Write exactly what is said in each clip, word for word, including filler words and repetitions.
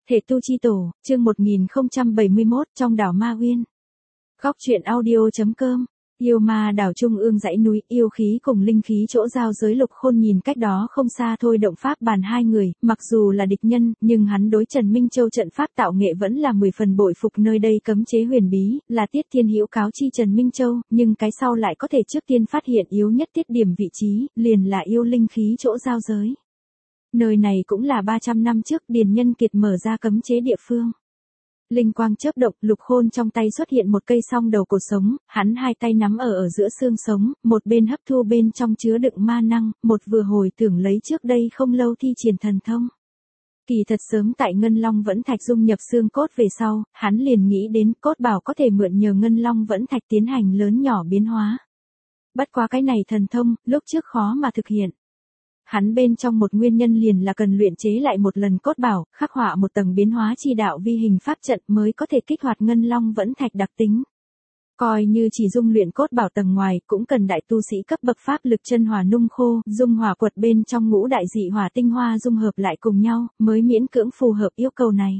Thể tu chi tổ, chương một nghìn không trăm bảy mươi mốt trong đảo Ma Uyên. Góc truyện audio.com. Yêu ma đảo trung ương dãy núi, yêu khí cùng linh khí chỗ giao giới Lục Khôn nhìn cách đó không xa thôi động pháp bàn hai người, mặc dù là địch nhân, nhưng hắn đối Trần Minh Châu trận pháp tạo nghệ vẫn là mười phần bội phục. Nơi đây cấm chế huyền bí, là Tiết Thiên Hữu cáo chi Trần Minh Châu, nhưng cái sau lại có thể trước tiên phát hiện yếu nhất tiết điểm vị trí, liền là yêu linh khí chỗ giao giới. Nơi này cũng là ba trăm năm trước Điền Nhân Kiệt mở ra cấm chế địa phương. Linh quang chớp động, Lục Khôn trong tay xuất hiện một cây song đầu cột sống, hắn hai tay nắm ở ở giữa xương sống, một bên hấp thu bên trong chứa đựng ma năng, một vừa hồi tưởng lấy trước đây không lâu thi triển thần thông. Kỳ thật sớm tại Ngân Long Vẫn Thạch dung nhập xương cốt về sau, hắn liền nghĩ đến cốt bảo có thể mượn nhờ Ngân Long Vẫn Thạch tiến hành lớn nhỏ biến hóa. Bất quá cái này thần thông, lúc trước khó mà thực hiện. Hắn bên trong một nguyên nhân liền là cần luyện chế lại một lần cốt bảo, khắc họa một tầng biến hóa chi đạo vi hình pháp trận mới có thể kích hoạt Ngân Long Vẫn Thạch đặc tính. Coi như chỉ dung luyện cốt bảo tầng ngoài, cũng cần đại tu sĩ cấp bậc pháp lực chân hỏa nung khô, dung hỏa quật bên trong ngũ đại dị hỏa tinh hoa dung hợp lại cùng nhau, mới miễn cưỡng phù hợp yêu cầu này.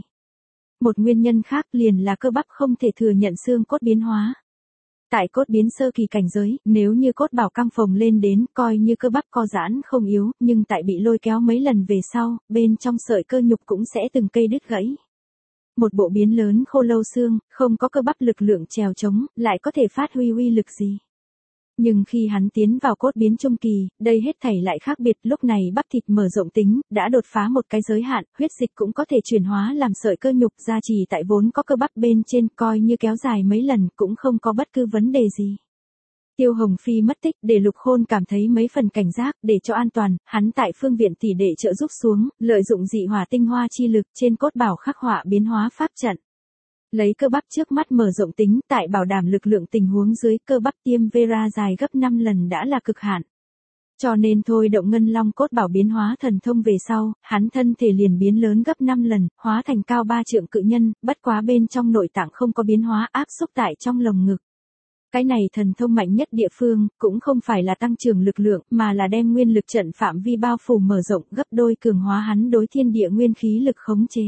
Một nguyên nhân khác liền là cơ bắp không thể thừa nhận xương cốt biến hóa. Tại cốt biến sơ kỳ cảnh giới, nếu như cốt bảo căng phồng lên đến, coi như cơ bắp co giãn không yếu, nhưng tại bị lôi kéo mấy lần về sau, bên trong sợi cơ nhục cũng sẽ từng cây đứt gãy. Một bộ biến lớn khô lâu xương, không có cơ bắp lực lượng trèo chống, lại có thể phát huy uy lực gì. Nhưng khi hắn tiến vào cốt biến trung kỳ, đây hết thảy lại khác biệt, lúc này bắp thịt mở rộng tính, đã đột phá một cái giới hạn, huyết dịch cũng có thể chuyển hóa làm sợi cơ nhục gia trì tại vốn có cơ bắp bên trên, coi như kéo dài mấy lần cũng không có bất cứ vấn đề gì. Tiêu Hồng Phi mất tích, để Lục Khôn cảm thấy mấy phần cảnh giác, để cho an toàn, hắn tại phương viện tỷ đệ trợ giúp xuống, lợi dụng dị hỏa tinh hoa chi lực trên cốt bảo khắc họa biến hóa pháp trận. Lấy cơ bắp trước mắt mở rộng tính, tại bảo đảm lực lượng tình huống dưới, cơ bắp tiêm Vera dài gấp năm lần đã là cực hạn. Cho nên thôi động Ngân Long cốt bảo biến hóa thần thông về sau, hắn thân thể liền biến lớn gấp năm lần, hóa thành cao ba trượng cự nhân, bất quá bên trong nội tạng không có biến hóa, áp xúc tại trong lồng ngực. Cái này thần thông mạnh nhất địa phương, cũng không phải là tăng trưởng lực lượng, mà là đem nguyên lực trận phạm vi bao phủ mở rộng gấp đôi, cường hóa hắn đối thiên địa nguyên khí lực khống chế.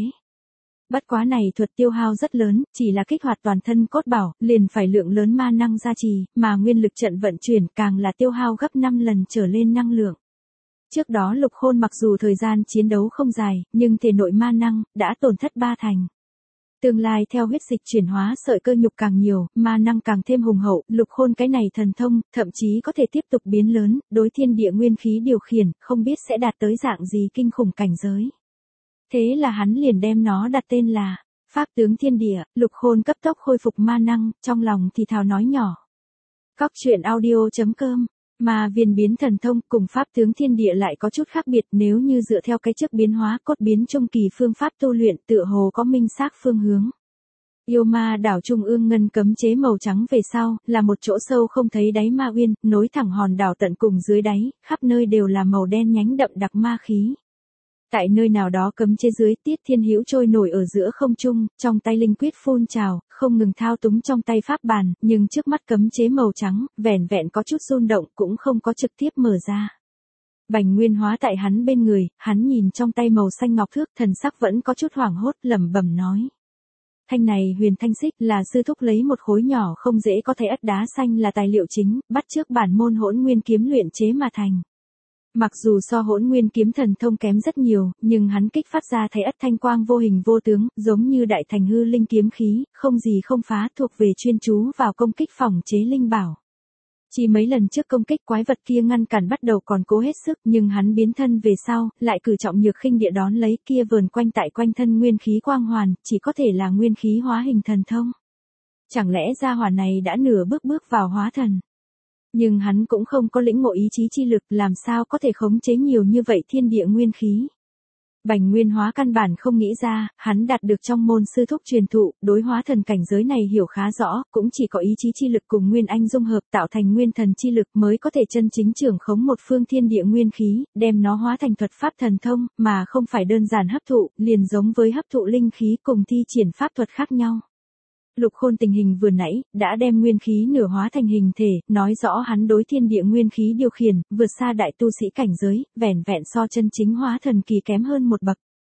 Bất quá này thuật tiêu hao rất lớn, chỉ là kích hoạt toàn thân cốt bảo, liền phải lượng lớn ma năng gia trì, mà nguyên lực trận vận chuyển càng là tiêu hao gấp năm lần trở lên năng lượng. Trước đó Lục Khôn mặc dù thời gian chiến đấu không dài, nhưng thể nội ma năng, đã tổn thất ba thành. Tương lai theo huyết dịch chuyển hóa sợi cơ nhục càng nhiều, ma năng càng thêm hùng hậu, Lục Khôn cái này thần thông, thậm chí có thể tiếp tục biến lớn, đối thiên địa nguyên khí điều khiển, không biết sẽ đạt tới dạng gì kinh khủng cảnh giới. Thế là hắn liền đem nó đặt tên là Pháp tướng thiên địa. Lục Khôn cấp tốc khôi phục ma năng, trong lòng thì thào nói nhỏ. Góc truyện audio.com. Ma viên biến thần thông cùng Pháp tướng thiên địa lại có chút khác biệt, nếu như dựa theo cái trước biến hóa cốt biến trung kỳ phương pháp tu luyện, tựa hồ có minh xác phương hướng. Yêu ma đảo trung ương ngân cấm chế màu trắng về sau, là một chỗ sâu không thấy đáy Ma Uyên, nối thẳng hòn đảo tận cùng dưới đáy, khắp nơi đều là màu đen nhánh đậm đặc ma khí. Tại nơi nào đó cấm chế dưới, Tiết Thiên Hữu trôi nổi ở giữa không trung, trong tay linh quyết phun trào, không ngừng thao túng trong tay pháp bàn, nhưng trước mắt cấm chế màu trắng, vẻn vẹn có chút rung động, cũng không có trực tiếp mở ra. Bành Nguyên hóa tại hắn bên người, hắn nhìn trong tay màu xanh ngọc thước, thần sắc vẫn có chút hoảng hốt, lẩm bẩm nói. Thanh này huyền thanh xích là sư thúc lấy một khối nhỏ không dễ có thể ất đá xanh là tài liệu chính, bắt trước bản môn Hỗn Nguyên kiếm luyện chế mà thành. Mặc dù so Hỗn Nguyên kiếm thần thông kém rất nhiều, nhưng hắn kích phát ra thấy ất thanh quang vô hình vô tướng, giống như đại thành hư linh kiếm khí, không gì không phá, thuộc về chuyên chú vào công kích phòng chế linh bảo. Chỉ mấy lần trước công kích quái vật kia ngăn cản bắt đầu còn cố hết sức, nhưng hắn biến thân về sau, lại cử trọng nhược khinh địa đón lấy, kia vờn quanh tại quanh thân nguyên khí quang hoàn, chỉ có thể là nguyên khí hóa hình thần thông. Chẳng lẽ gia hỏa này đã nửa bước bước vào hóa thần? Nhưng hắn cũng không có lĩnh ngộ ý chí chi lực, làm sao có thể khống chế nhiều như vậy thiên địa nguyên khí. Bành Nguyên hóa căn bản không nghĩ ra, hắn đạt được trong môn sư thúc truyền thụ, đối hóa thần cảnh giới này hiểu khá rõ, cũng chỉ có ý chí chi lực cùng nguyên anh dung hợp tạo thành nguyên thần chi lực mới có thể chân chính trưởng khống một phương thiên địa nguyên khí, đem nó hóa thành thuật pháp thần thông, mà không phải đơn giản hấp thụ, liền giống với hấp thụ linh khí cùng thi triển pháp thuật khác nhau. Lục Khôn tình hình vừa nãy, đã đem nguyên khí nửa hóa thành hình thể, nói rõ hắn đối thiên địa nguyên khí điều khiển, vượt xa đại tu sĩ cảnh giới, vẻn vẹn so chân chính hóa thần kỳ kém hơn một bậc.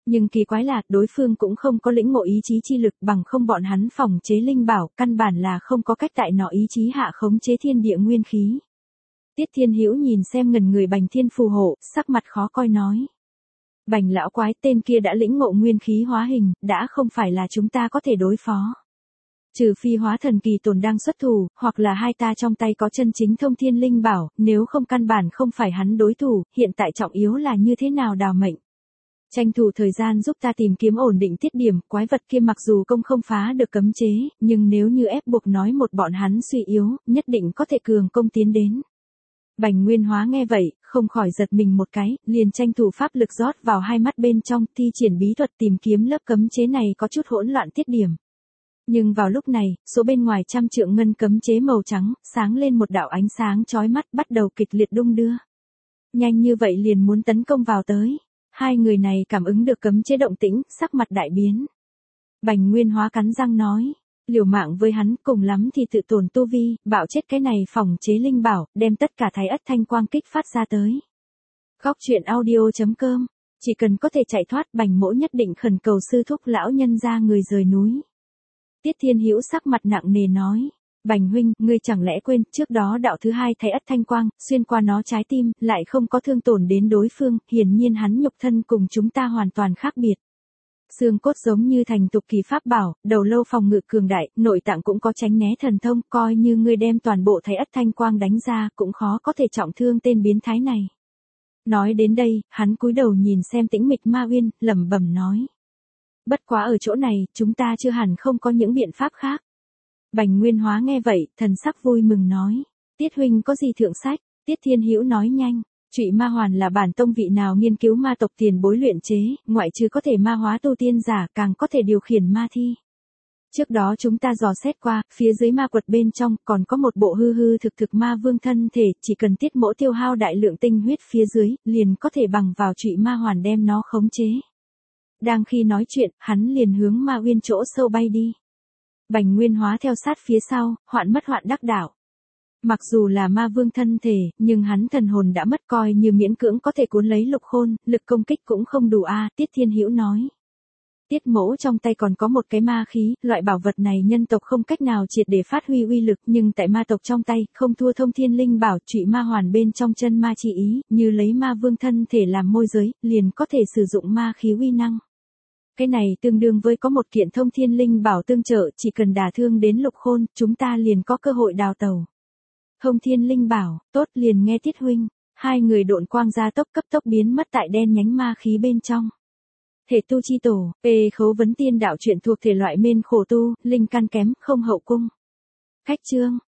Nhưng kỳ quái là, đối phương cũng không có lĩnh ngộ ý chí chi lực, bằng không bọn hắn phòng chế linh bảo, căn bản là không có cách tại nó ý chí hạ khống chế thiên địa nguyên khí. Tiết Thiên Hữu nhìn xem ngần người Bành Thiên phù hộ, sắc mặt khó coi nói. Bành lão quái, tên kia đã lĩnh ngộ nguyên khí hóa hình, đã không phải là chúng ta có thể đối phó. Trừ phi hóa thần kỳ tồn đang xuất thủ, hoặc là hai ta trong tay có chân chính thông thiên linh bảo, nếu không căn bản không phải hắn đối thủ, hiện tại trọng yếu là như thế nào đào mệnh. Tranh thủ thời gian giúp ta tìm kiếm ổn định tiết điểm, quái vật kia mặc dù công không phá được cấm chế, nhưng nếu như ép buộc nói một bọn hắn suy yếu, nhất định có thể cường công tiến đến. Bành Nguyên Hóa nghe vậy, không khỏi giật mình một cái, liền tranh thủ pháp lực rót vào hai mắt bên trong, thi triển bí thuật tìm kiếm lớp cấm chế này có chút hỗn loạn tiết điểm. Nhưng vào lúc này, số bên ngoài trăm trượng ngân cấm chế màu trắng, sáng lên một đạo ánh sáng chói mắt bắt đầu kịch liệt đung đưa. Nhanh như vậy liền muốn tấn công vào tới. Hai người này cảm ứng được cấm chế động tĩnh, sắc mặt đại biến. Bành Nguyên Hóa cắn răng nói, liều mạng với hắn, cùng lắm thì tự tổn tu vi, bạo chết cái này phòng chế linh bảo, đem tất cả thái ất thanh quang kích phát ra tới. Góc truyện audio chấm com, chỉ cần có thể chạy thoát, Bành Mỗ nhất định khẩn cầu sư thúc lão nhân ra người rời núi. Tiết Thiên Hữu sắc mặt nặng nề nói, Bành huynh, ngươi chẳng lẽ quên, trước đó đạo thứ hai thái ất thanh quang, xuyên qua nó trái tim, lại không có thương tổn đến đối phương, hiển nhiên hắn nhục thân cùng chúng ta hoàn toàn khác biệt. Xương cốt giống như thành tục kỳ pháp bảo, đầu lâu phòng ngự cường đại, nội tạng cũng có tránh né thần thông, coi như ngươi đem toàn bộ thái ất thanh quang đánh ra, cũng khó có thể trọng thương tên biến thái này. Nói đến đây, hắn cúi đầu nhìn xem Tĩnh Mịch Ma Uyên, lẩm bẩm nói. Bất quá ở chỗ này, chúng ta chưa hẳn không có những biện pháp khác. Bành Nguyên Hóa nghe vậy, thần sắc vui mừng nói. Tiết huynh có gì thượng sách? Tiết Thiên Hữu nói nhanh. Trụy ma hoàn là bản tông vị nào nghiên cứu ma tộc tiền bối luyện chế, ngoại trừ có thể ma hóa tu tiên giả, càng có thể điều khiển ma thi. Trước đó chúng ta dò xét qua, phía dưới ma quật bên trong còn có một bộ hư hư thực thực ma vương thân thể, chỉ cần Tiết mỗ tiêu hao đại lượng tinh huyết phía dưới, liền có thể bằng vào trụy ma hoàn đem nó khống chế. Đang khi nói chuyện, hắn liền hướng Ma Uyên chỗ sâu bay đi. Bành Nguyên Hóa theo sát phía sau, hoạn mất hoạn đắc đạo. Mặc dù là ma vương thân thể, nhưng hắn thần hồn đã mất, coi như miễn cưỡng có thể cuốn lấy Lục Khôn, lực công kích cũng không đủ a. À, Tiết Thiên Hữu nói. Tiết mỗ trong tay còn có một cái ma khí, loại bảo vật này nhân tộc không cách nào triệt để phát huy uy lực, nhưng tại ma tộc trong tay, không thua thông thiên linh bảo, trụy ma hoàn bên trong chân ma chi ý, như lấy ma vương thân thể làm môi giới, liền có thể sử dụng ma khí uy năng. Cái này tương đương với có một kiện thông thiên linh bảo tương trợ, chỉ cần đả thương đến Lục Khôn, chúng ta liền có cơ hội đào tẩu. Thông thiên linh bảo, tốt, liền nghe Tiết huynh. Hai người độn quang ra tốc cấp tốc biến mất tại đen nhánh ma khí bên trong. Thể tu chi tổ, P khấu vấn tiên đạo truyện thuộc thể loại mên khổ tu, linh căn kém, không hậu cung. Cách chương.